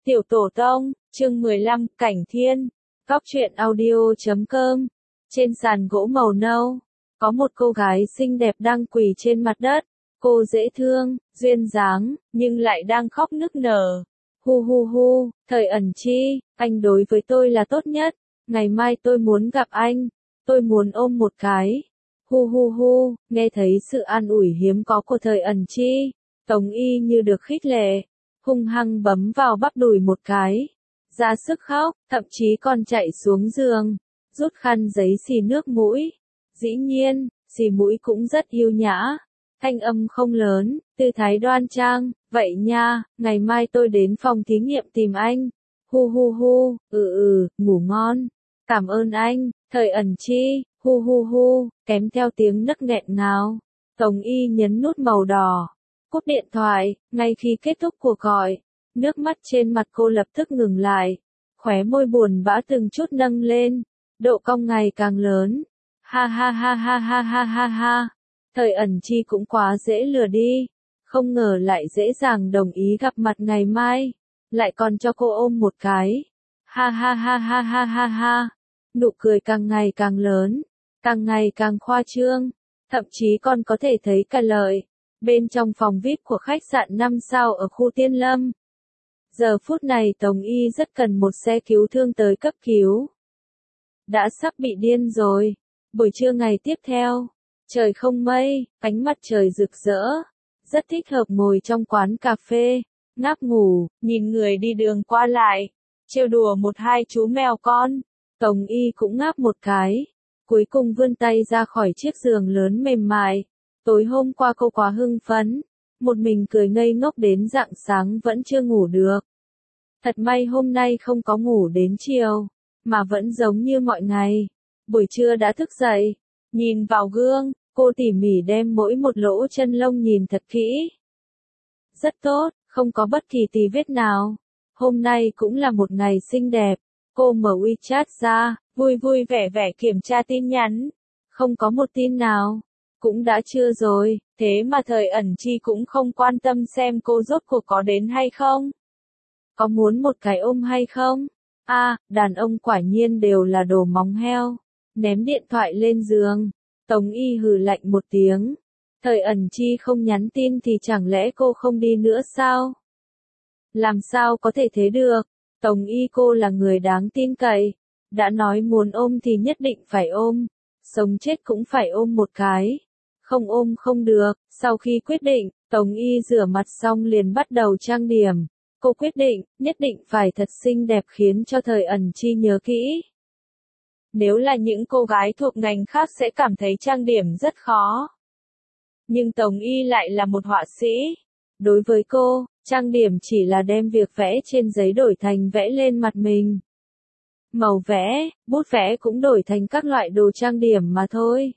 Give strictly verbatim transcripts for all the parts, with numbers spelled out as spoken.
Tiểu Tổ Tông, chương mười lăm, Cảnh Thiên, Góc truyện audio chấm com. Trên sàn gỗ màu nâu, có một cô gái xinh đẹp đang quỳ trên mặt đất. Cô dễ thương, duyên dáng, nhưng lại đang khóc nức nở. Hu hu hu, Thời Ẩn Chi, anh đối với tôi là tốt nhất. Ngày mai tôi muốn gặp anh. Tôi muốn ôm một cái. Hu hu hu, nghe thấy sự an ủi hiếm có của Thời Ẩn Chi. Tống Y như được khích lệ, hung hăng bấm vào bắp đùi một cái. Ra sức khóc, thậm chí còn chạy xuống giường, rút khăn giấy xì nước mũi. Dĩ nhiên, xì mũi cũng rất yêu nhã. Thanh âm không lớn, tư thái đoan trang, vậy nha, ngày mai tôi đến phòng thí nghiệm tìm anh. Hu hu hu, ừ ừ, ngủ ngon. Cảm ơn anh, Thời Ẩn Chi, hu hu hu, kém theo tiếng nấc nghẹn ngào. Tống Y nhấn nút màu đỏ, cúp điện thoại. Ngay khi kết thúc cuộc gọi, nước mắt trên mặt cô lập tức ngừng lại, khóe môi buồn bã từng chút nâng lên, độ cong ngày càng lớn. Ha ha ha ha ha ha ha ha. Thời Ẩn Chi cũng quá dễ lừa đi, không ngờ lại dễ dàng đồng ý gặp mặt ngày mai, lại còn cho cô ôm một cái. Ha ha ha ha ha ha ha. Nụ cười càng ngày càng lớn, càng ngày càng khoa trương, thậm chí còn có thể thấy cả lợi. Bên trong phòng vi ai pi của khách sạn năm sao ở khu Tiên Lâm. Giờ phút này Tống Y rất cần một xe cứu thương tới cấp cứu. Đã sắp bị điên rồi. Buổi trưa ngày tiếp theo, trời không mây, ánh mặt trời rực rỡ, rất thích hợp ngồi trong quán cà phê, ngáp ngủ, nhìn người đi đường qua lại, trêu đùa một hai chú mèo con. Tống Y cũng ngáp một cái, cuối cùng vươn tay ra khỏi chiếc giường lớn mềm mại. Tối hôm qua cô quá hưng phấn, một mình cười ngây ngốc đến rạng sáng vẫn chưa ngủ được. Thật may hôm nay không có ngủ đến chiều, mà vẫn giống như mọi ngày. Buổi trưa đã thức dậy, nhìn vào gương, cô tỉ mỉ đem mỗi một lỗ chân lông nhìn thật kỹ. Rất tốt, không có bất kỳ tì vết nào. Hôm nay cũng là một ngày xinh đẹp. Cô mở WeChat ra, vui vui vẻ vẻ kiểm tra tin nhắn. Không có một tin nào. Cũng đã trưa rồi, thế mà Thời Ẩn Chi cũng không quan tâm xem cô rốt cuộc có đến hay không. Có muốn một cái ôm hay không? A, à, đàn ông quả nhiên đều là đồ móng heo. Ném điện thoại lên giường. Tống Y hừ lạnh một tiếng. Thời Ẩn Chi không nhắn tin thì chẳng lẽ cô không đi nữa sao? Làm sao có thể thế được? Tống Y cô là người đáng tin cậy. Đã nói muốn ôm thì nhất định phải ôm. Sống chết cũng phải ôm một cái. Không ôm không được. Sau khi quyết định, Tống Y rửa mặt xong liền bắt đầu trang điểm. Cô quyết định, nhất định phải thật xinh đẹp khiến cho Thời Ẩn Chi nhớ kỹ. Nếu là những cô gái thuộc ngành khác sẽ cảm thấy trang điểm rất khó. Nhưng Tống Y lại là một họa sĩ. Đối với cô, trang điểm chỉ là đem việc vẽ trên giấy đổi thành vẽ lên mặt mình. Màu vẽ, bút vẽ cũng đổi thành các loại đồ trang điểm mà thôi.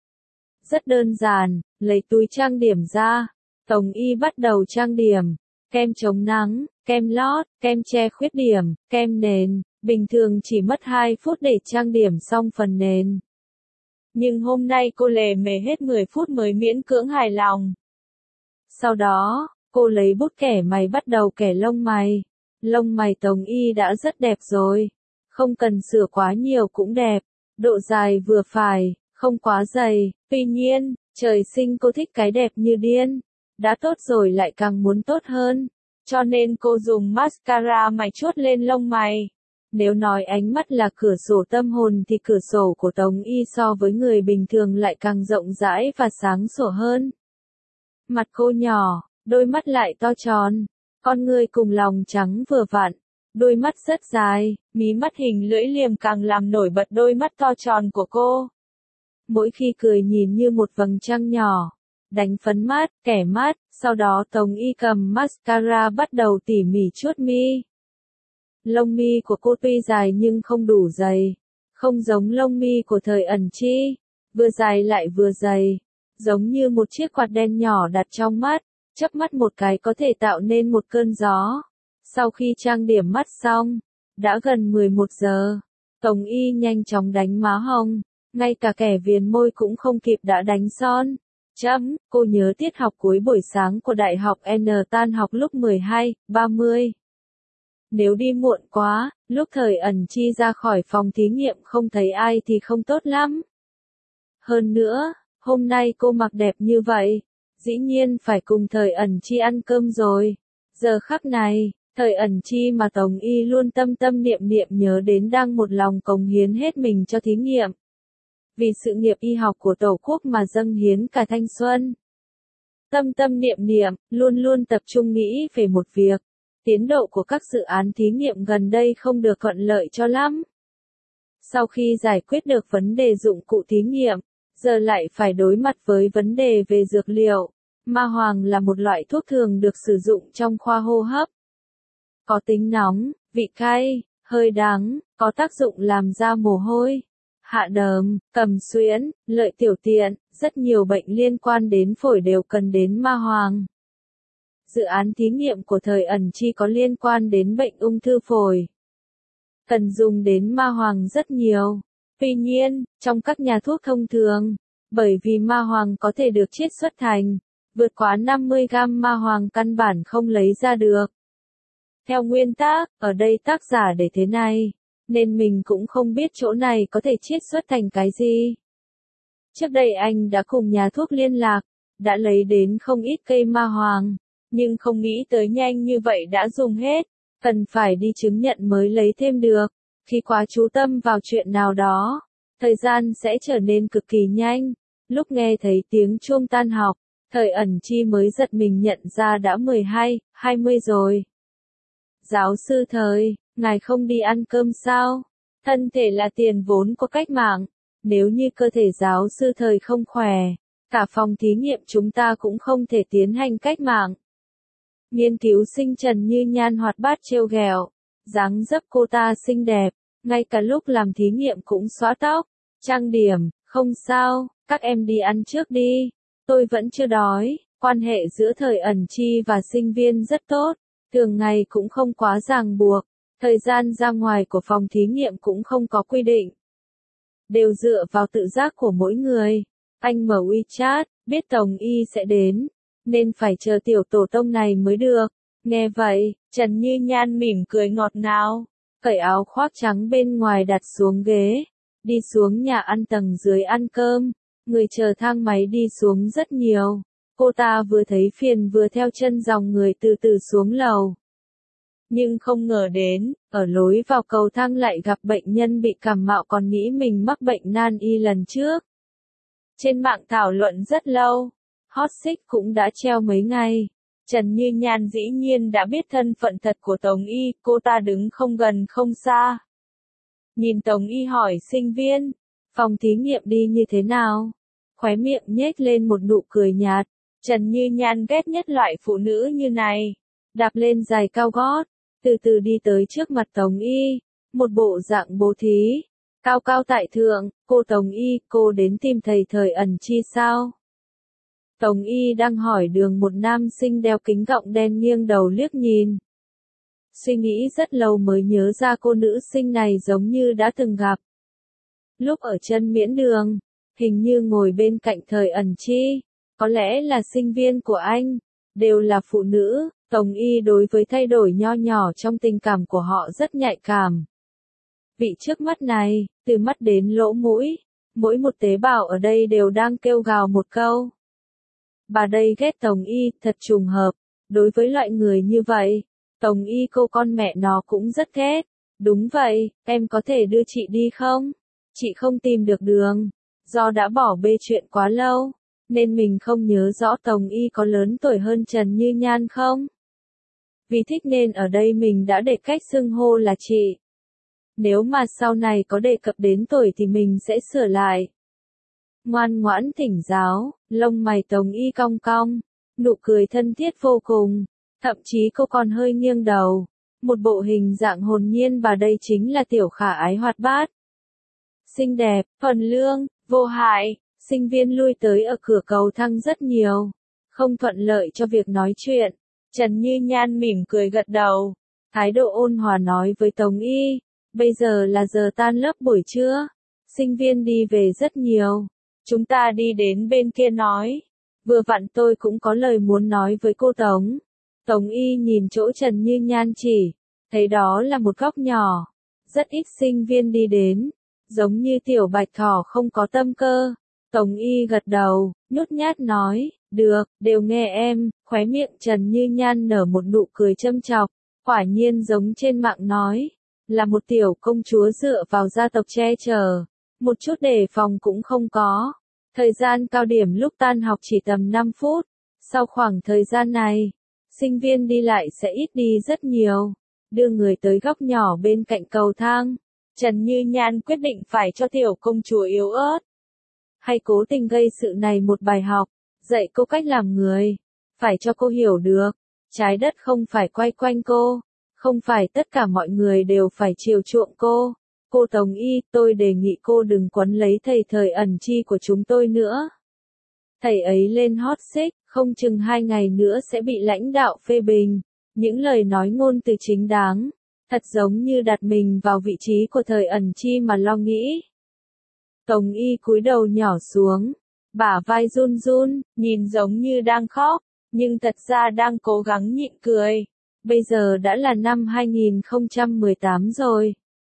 Rất đơn giản, lấy túi trang điểm ra, Tống Y bắt đầu trang điểm. Kem chống nắng, kem lót, kem che khuyết điểm, kem nền, bình thường chỉ mất hai phút để trang điểm xong phần nền. Nhưng hôm nay cô lề mề hết mười phút mới miễn cưỡng hài lòng. Sau đó, cô lấy bút kẻ mày bắt đầu kẻ lông mày. Lông mày Tống Y đã rất đẹp rồi. Không cần sửa quá nhiều cũng đẹp. Độ dài vừa phải, không quá dày. Tuy nhiên, trời sinh cô thích cái đẹp như điên. Đã tốt rồi lại càng muốn tốt hơn. Cho nên cô dùng mascara mày chuốt lên lông mày. Nếu nói ánh mắt là cửa sổ tâm hồn thì cửa sổ của Tống Y so với người bình thường lại càng rộng rãi và sáng sủa hơn. Mặt cô nhỏ, đôi mắt lại to tròn. Con người cùng lòng trắng vừa vặn. Đôi mắt rất dài, mí mắt hình lưỡi liềm càng làm nổi bật đôi mắt to tròn của cô. Mỗi khi cười nhìn như một vầng trăng nhỏ. Đánh phấn mát, kẻ mát, sau đó Tống Y cầm mascara bắt đầu tỉ mỉ chuốt mi. Lông mi của cô tuy dài nhưng không đủ dày. Không giống lông mi của Thời Ẩn Chi. Vừa dài lại vừa dày. Giống như một chiếc quạt đen nhỏ đặt trong mắt. Chớp mắt một cái có thể tạo nên một cơn gió. Sau khi trang điểm mắt xong, đã gần mười một giờ. Tống Y nhanh chóng đánh má hồng. Ngay cả kẻ viền môi cũng không kịp đã đánh son. Chấm, cô nhớ tiết học cuối buổi sáng của đại học N tan học lúc mười hai ba mươi. nếu đi muộn quá, lúc Thời Ẩn Chi ra khỏi phòng thí nghiệm không thấy ai thì không tốt lắm. Hơn nữa, hôm nay cô mặc đẹp như vậy, dĩ nhiên phải cùng Thời Ẩn Chi ăn cơm rồi. Giờ khắc này, Thời Ẩn Chi mà Tống Y luôn tâm tâm niệm niệm nhớ đến đang một lòng cống hiến hết mình cho thí nghiệm. Vì sự nghiệp y học của Tổ quốc mà dâng hiến cả thanh xuân. Tâm tâm niệm niệm, luôn luôn tập trung nghĩ về một việc. Tiến độ của các dự án thí nghiệm gần đây không được thuận lợi cho lắm. Sau khi giải quyết được vấn đề dụng cụ thí nghiệm, giờ lại phải đối mặt với vấn đề về dược liệu. Ma hoàng là một loại thuốc thường được sử dụng trong khoa hô hấp. Có tính nóng, vị cay, hơi đắng, có tác dụng làm ra mồ hôi, hạ đờm, cầm xuyễn, lợi tiểu tiện, rất nhiều bệnh liên quan đến phổi đều cần đến ma hoàng. Dự án thí nghiệm của Thời Ẩn Chi có liên quan đến bệnh ung thư phổi. Cần dùng đến ma hoàng rất nhiều. Tuy nhiên, trong các nhà thuốc thông thường, bởi vì ma hoàng có thể được chiết xuất thành, vượt quá năm mươi gam ma hoàng căn bản không lấy ra được. Theo nguyên tắc, ở đây tác giả để thế này, nên mình cũng không biết chỗ này có thể chiết xuất thành cái gì. Trước đây anh đã cùng nhà thuốc liên lạc, đã lấy đến không ít cây ma hoàng, nhưng không nghĩ tới nhanh như vậy đã dùng hết, cần phải đi chứng nhận mới lấy thêm được. Khi quá chú tâm vào chuyện nào đó, thời gian sẽ trở nên cực kỳ nhanh. Lúc nghe thấy tiếng chuông tan học, Thời Ẩn Chi mới giật mình nhận ra đã mười hai, hai mươi rồi. Giáo sư Thời, ngài không đi ăn cơm sao? Thân thể là tiền vốn của cách mạng, nếu như cơ thể giáo sư Thời không khỏe, cả phòng thí nghiệm chúng ta cũng không thể tiến hành cách mạng. Nghiên cứu sinh Trần Như Nhan hoạt bát trêu ghẹo, dáng dấp cô ta xinh đẹp, ngay cả lúc làm thí nghiệm cũng xóa tóc, trang điểm, không sao, các em đi ăn trước đi, tôi vẫn chưa đói. Quan hệ giữa Thời Ẩn Chi và sinh viên rất tốt, thường ngày cũng không quá ràng buộc, thời gian ra ngoài của phòng thí nghiệm cũng không có quy định. Đều dựa vào tự giác của mỗi người. Anh mở WeChat, biết Tống Y sẽ đến, nên phải chờ tiểu tổ tông này mới được. Nghe vậy, Trần Như Nhan mỉm cười ngọt ngào, cởi áo khoác trắng bên ngoài đặt xuống ghế, đi xuống nhà ăn tầng dưới ăn cơm. Người chờ thang máy đi xuống rất nhiều. Cô ta vừa thấy phiền vừa theo chân dòng người từ từ xuống lầu. Nhưng không ngờ đến, ở lối vào cầu thang lại gặp bệnh nhân bị cảm mạo còn nghĩ mình mắc bệnh nan y lần trước. Trên mạng thảo luận rất lâu, hot search cũng đã treo mấy ngày. Trần Như Nhan dĩ nhiên đã biết thân phận thật của Tống Y, cô ta đứng không gần không xa. Nhìn Tống Y hỏi sinh viên, phòng thí nghiệm đi như thế nào? Khóe miệng nhếch lên một nụ cười nhạt. Trần Như Nhan ghét nhất loại phụ nữ như này. Đạp lên giày cao gót, từ từ đi tới trước mặt Tống Y, một bộ dạng bố thí. Cao cao tại thượng, cô Tống Y, cô đến tìm thầy Thời Ẩn Chi sao? Tống Y đang hỏi đường, một nam sinh đeo kính gọng đen nghiêng đầu liếc nhìn. Suy nghĩ rất lâu mới nhớ ra cô nữ sinh này giống như đã từng gặp. Lúc ở chân miễn đường, hình như ngồi bên cạnh Thời Ẩn Chi, có lẽ là sinh viên của anh, đều là phụ nữ. Tống Y đối với thay đổi nho nhỏ trong tình cảm của họ rất nhạy cảm. Vị trước mắt này, từ mắt đến lỗ mũi, mỗi một tế bào ở đây đều đang kêu gào một câu. Bà đây ghét Tống Y, thật trùng hợp. Đối với loại người như vậy, Tống Y cô con mẹ nó cũng rất ghét. Đúng vậy, em có thể đưa chị đi không? Chị không tìm được đường, do đã bỏ bê chuyện quá lâu, nên mình không nhớ rõ Tống Y có lớn tuổi hơn Trần Như Nhan không? Vì thích nên ở đây mình đã để cách xưng hô là chị. Nếu mà sau này có đề cập đến tuổi thì mình sẽ sửa lại. Ngoan ngoãn thỉnh giáo, lông mày Tống Y cong cong, nụ cười thân thiết vô cùng, thậm chí cô còn hơi nghiêng đầu. Một bộ hình dạng hồn nhiên, bà đây chính là tiểu khả ái hoạt bát. Xinh đẹp, thuần lương, vô hại. Sinh viên lui tới ở cửa cầu thang rất nhiều, không thuận lợi cho việc nói chuyện. Trần Như Nhan mỉm cười gật đầu, thái độ ôn hòa nói với Tống Y, bây giờ là giờ tan lớp buổi trưa, sinh viên đi về rất nhiều, chúng ta đi đến bên kia nói, vừa vặn tôi cũng có lời muốn nói với cô Tống. Tống Y nhìn chỗ Trần Như Nhan chỉ, thấy đó là một góc nhỏ. Rất ít sinh viên đi đến, giống như tiểu bạch thỏ không có tâm cơ. Tống Y gật đầu, nhút nhát nói, được, đều nghe em, khóe miệng Trần Như Nhan nở một nụ cười châm chọc, quả nhiên giống trên mạng nói, là một tiểu công chúa dựa vào gia tộc che chở, một chút đề phòng cũng không có. Thời gian cao điểm lúc tan học chỉ tầm năm phút, sau khoảng thời gian này, sinh viên đi lại sẽ ít đi rất nhiều. Đưa người tới góc nhỏ bên cạnh cầu thang, Trần Như Nhan quyết định phải cho tiểu công chúa yếu ớt, hay cố tình gây sự này một bài học, dạy cô cách làm người, phải cho cô hiểu được, trái đất không phải quay quanh cô, không phải tất cả mọi người đều phải chiều chuộng cô. Cô Tống Y, tôi đề nghị cô đừng quấn lấy thầy Thời Ẩn Chi của chúng tôi nữa. Thầy ấy lên hot seat, không chừng hai ngày nữa sẽ bị lãnh đạo phê bình. Những lời nói ngôn từ chính đáng, thật giống như đặt mình vào vị trí của Thời Ẩn Chi mà lo nghĩ. Tống Y cúi đầu nhỏ xuống, bả vai run run, nhìn giống như đang khóc, nhưng thật ra đang cố gắng nhịn cười. Bây giờ đã là năm hai nghìn không trăm mười tám rồi.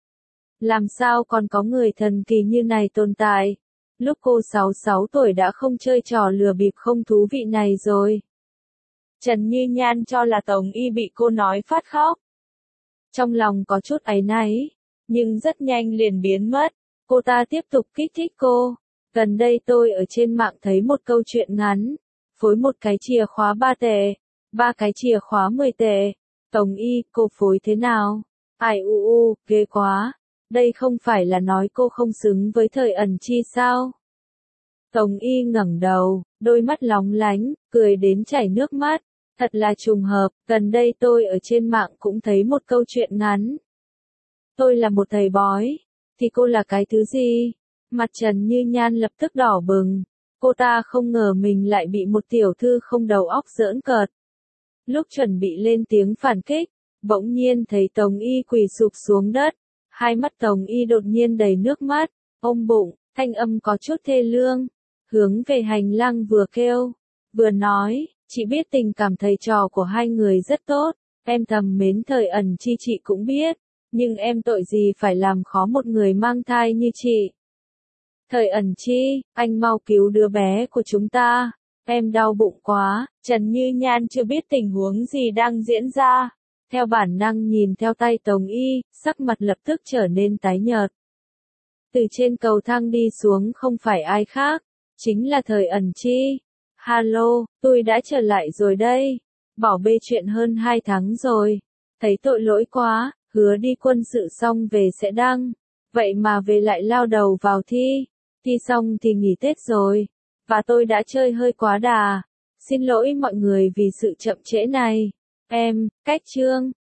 Làm sao còn có người thần kỳ như này tồn tại? Lúc cô sáu sáu tuổi đã không chơi trò lừa bịp không thú vị này rồi. Trần Như Nhan cho là Tống Y bị cô nói phát khóc. Trong lòng có chút áy náy, nhưng rất nhanh liền biến mất. Cô ta tiếp tục kích thích cô. Gần đây tôi ở trên mạng thấy một câu chuyện ngắn. Phối một cái chìa khóa ba tệ, ba cái chìa khóa mười tệ. Tống Y, cô phối thế nào? Ai u u, ghê quá. Đây không phải là nói cô không xứng với Thời Ẩn Chi sao? Tống Y ngẩng đầu, đôi mắt lóng lánh, cười đến chảy nước mắt. Thật là trùng hợp, gần đây tôi ở trên mạng cũng thấy một câu chuyện ngắn. Tôi là một thầy bói, thì cô là cái thứ gì? Mặt Trần Như Nhan lập tức đỏ bừng. Cô ta không ngờ mình lại bị một tiểu thư không đầu óc giỡn cợt. Lúc chuẩn bị lên tiếng phản kích, bỗng nhiên thấy Tống Y quỳ sụp xuống đất. Hai mắt Tống Y đột nhiên đầy nước mắt, ôm bụng, thanh âm có chút thê lương. Hướng về hành lang vừa kêu, vừa nói, chị biết tình cảm thầy trò của hai người rất tốt, em thầm mến Thời Ẩn Chi chị cũng biết, nhưng em tội gì phải làm khó một người mang thai như chị. Thời Ẩn Chi, anh mau cứu đứa bé của chúng ta, em đau bụng quá. Trần Như Nhan chưa biết tình huống gì đang diễn ra, theo bản năng nhìn theo tay Tống Y, sắc mặt lập tức trở nên tái nhợt. Từ trên cầu thang đi xuống không phải ai khác, chính là Thời Ẩn Chi. Hello, tôi đã trở lại rồi đây. Bỏ bê chuyện hơn hai tháng rồi. Thấy tội lỗi quá, hứa đi quân sự xong về sẽ đăng. Vậy mà về lại lao đầu vào thi. Thi xong thì nghỉ Tết rồi. Và tôi đã chơi hơi quá đà. Xin lỗi mọi người vì sự chậm trễ này. Em, cách chương.